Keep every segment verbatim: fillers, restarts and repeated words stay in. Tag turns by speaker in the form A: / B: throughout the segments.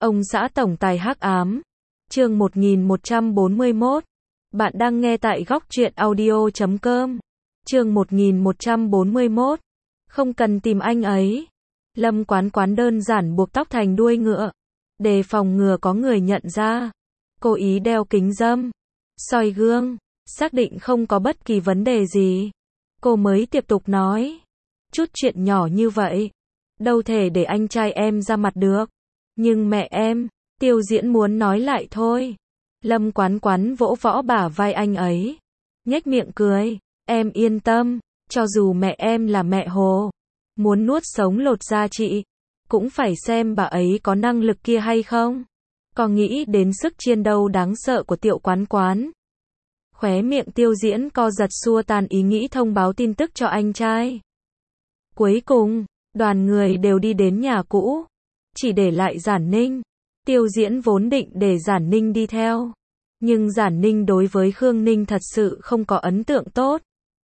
A: Ông xã tổng tài hắc ám. Chương một nghìn một trăm bốn mươi mốt. Bạn đang nghe tại góc truyện audio chấm com. Chương một nghìn một trăm bốn mươi mốt. Không cần tìm anh ấy. Lâm Quán Quán đơn giản buộc tóc thành đuôi ngựa, để phòng ngừa có người nhận ra. Cố ý đeo kính râm, soi gương, xác định không có bất kỳ vấn đề gì. Cô mới tiếp tục nói. Chút chuyện nhỏ như vậy, đâu thể để anh trai em ra mặt được. Nhưng mẹ em, Tiêu Diễn muốn nói lại thôi. Lâm Quán Quán vỗ võ bả vai anh ấy, nhếch miệng cười. Em yên tâm, cho dù mẹ em là mẹ Hồ, muốn nuốt sống lột da chị, cũng phải xem bà ấy có năng lực kia hay không. Có nghĩ đến sức chiến đấu đáng sợ của Tiểu Quán Quán. Khóe miệng Tiêu Diễn co giật xua tan ý nghĩ thông báo tin tức cho anh trai. Cuối cùng, đoàn người đều đi đến nhà cũ, chỉ để lại Giản Ninh. Tiêu Diễn vốn định để Giản Ninh đi theo, nhưng Giản Ninh đối với Khương Ninh thật sự không có ấn tượng tốt,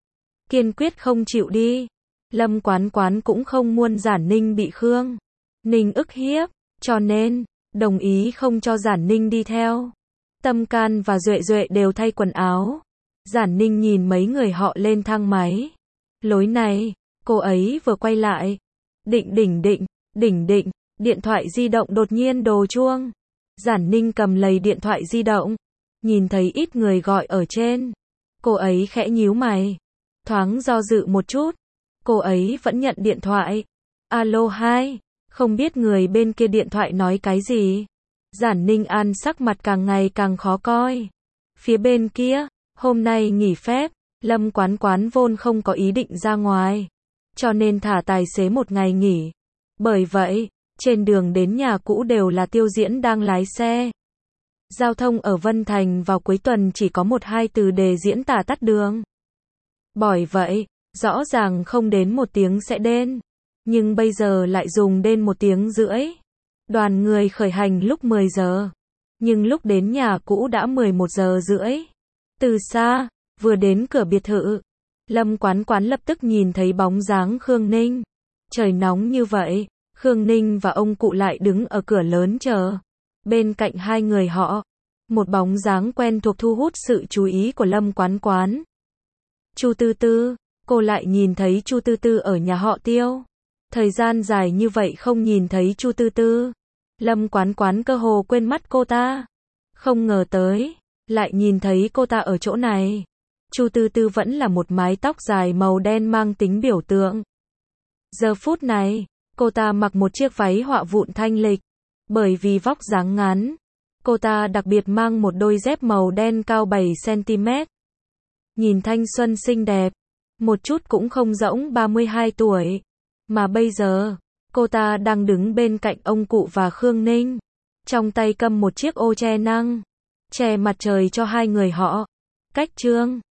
A: kiên quyết không chịu đi. Lâm Quán Quán cũng không muốn Giản Ninh bị Khương Ninh ức hiếp, cho nên đồng ý không cho Giản Ninh đi theo. Tâm Can và Duệ Duệ đều thay quần áo. Giản Ninh nhìn mấy người họ lên thang máy. Lối này, cô ấy vừa quay lại. Định đỉnh định, đỉnh định, điện thoại di động đột nhiên đổ chuông. Giản Ninh cầm lấy điện thoại di động, nhìn thấy ít người gọi ở trên. Cô ấy khẽ nhíu mày, thoáng do dự một chút. Cô ấy vẫn nhận điện thoại. Alo hai, không biết người bên kia điện thoại nói cái gì. Giản Ninh An sắc mặt càng ngày càng khó coi. Phía bên kia, hôm nay nghỉ phép, Lâm Quán Quán vốn không có ý định ra ngoài, cho nên thả tài xế một ngày nghỉ. Bởi vậy, trên đường đến nhà cũ đều là Tiêu Diễn đang lái xe. Giao thông ở Vân Thành vào cuối tuần chỉ có một hai từ để diễn tả tắt đường. Bởi vậy, rõ ràng không đến một tiếng sẽ đến, nhưng bây giờ lại dùng đến một tiếng rưỡi. Đoàn người khởi hành lúc mười giờ, nhưng lúc đến nhà cũ đã mười một giờ rưỡi. Từ xa, vừa đến cửa biệt thự, Lâm Quán Quán lập tức nhìn thấy bóng dáng Khương Ninh. Trời nóng như vậy, Khương Ninh và ông cụ lại đứng ở cửa lớn chờ. Bên cạnh hai người họ, một bóng dáng quen thuộc thu hút sự chú ý của Lâm Quán Quán. Chu Tư Tư, cô lại nhìn thấy Chu Tư Tư ở nhà họ Tiêu. Thời gian dài như vậy không nhìn thấy Chu Tư Tư, Lâm Quán Quán cơ hồ quên mất cô ta. Không ngờ tới, lại nhìn thấy cô ta ở chỗ này. Chu Tư Tư vẫn là một mái tóc dài màu đen mang tính biểu tượng. Giờ phút này, cô ta mặc một chiếc váy họa vụn thanh lịch. Bởi vì vóc dáng ngắn, cô ta đặc biệt mang một đôi dép màu đen cao bảy xăng ti mét. Nhìn thanh xuân xinh đẹp, một chút cũng không rỗng ba mươi hai tuổi. Mà bây giờ, cô ta đang đứng bên cạnh ông cụ và Khương Ninh, trong tay cầm một chiếc ô che nắng, che mặt trời cho hai người họ. Cách Trương